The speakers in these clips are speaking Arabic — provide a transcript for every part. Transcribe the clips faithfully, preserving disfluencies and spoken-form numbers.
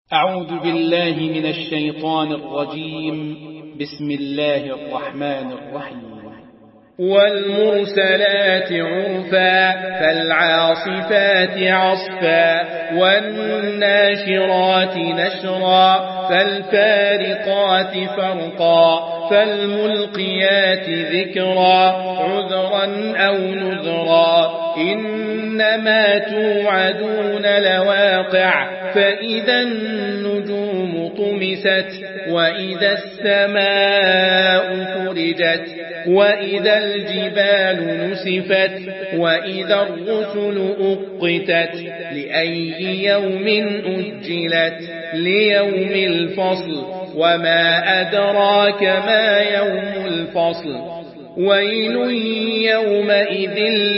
أعوذ بالله من الشيطان الرجيم. بسم الله الرحمن الرحيم. والمرسلات عرفا فالعاصفات عصفا والناشرات نشرا فالفارقات فرقا فالملقيات ذكرا عذرا أو نذرا إنما توعدون لواقع فإذا النجوم طمست وإذا السماء فرجت وإذا الجبال نسفت وإذا الرسل أقتت لأي يوم أجلت ليوم الفصل وما أدراك ما يوم الفصل ويل يومئذ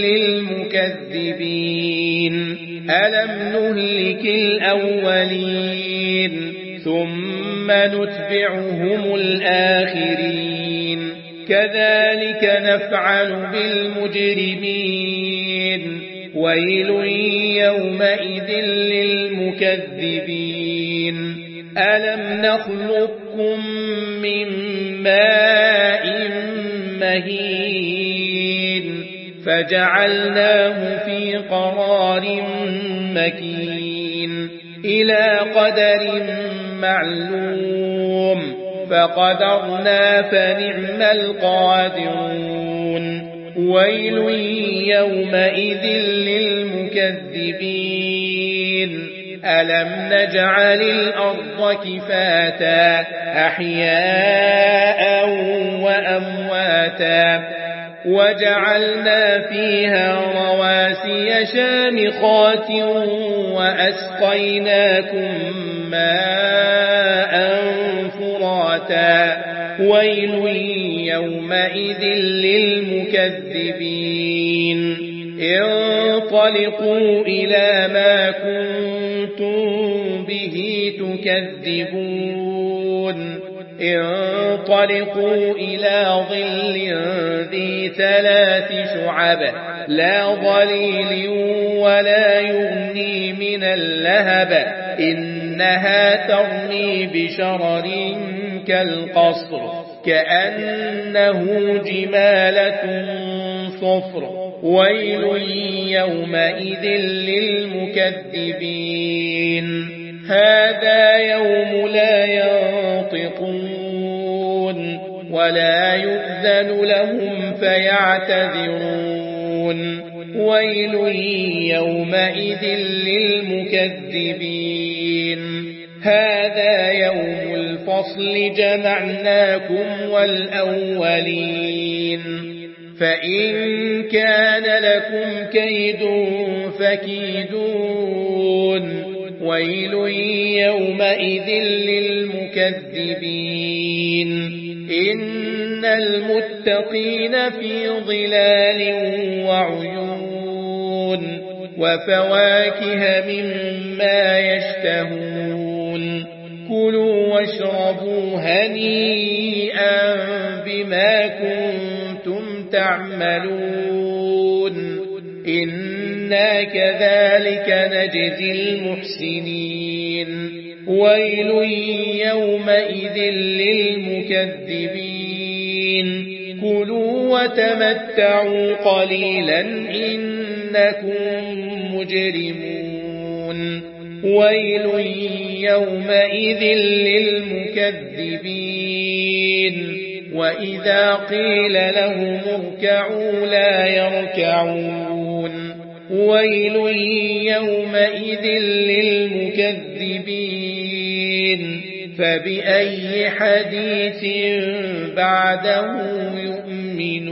للمكذبين ألم نهلك الأولين ثم نتبعهم الآخرين كذلك نفعل بالمجرمين ويل يومئذ للمكذبين ألم نخلقكم من ماء مهين فجعلناه في قرار مكين إلى قدر معلوم فقدرنا فنعم القادرون ويل يومئذ للمكذبين ألم نجعل الأرض كفاتا أحياء وأمواتا وجعلنا فيها رواسي شامخات وأسقيناكم ماء فراتا ويل يومئذ للمكذبين انطلقوا إلى ما كنتم به تكذبون انطلقوا إلى ظل ذي ثلاث شعب لا ظليل ولا يغني من اللهب إنها ترمي بشرر كالقصر كأنه جمالة صفر ويل يومئذ للمكذبين هذا يوم لا ينطقون ولا يؤذن لهم فيعتذرون ويل يومئذ للمكذبين هذا يوم الفصل جمعناكم والأولين فإن كان لكم كيد فكيدون ويل يومئذ للمكذبين إن المتقين في ظلال وعيون وفواكه مما يشتهون كلوا واشربوا هنيئا بما كنتم تعملون إنا كذلك نجزي المحسنين ويل يومئذ للمكذبين كلوا وتمتعوا قليلا إنكم مجرمون ويل يومئذ للمكذبين وإذا قيل لهم اركعوا لا يركعون ويل يومئذ للمكذبين فبأي حديث بعده يؤمنون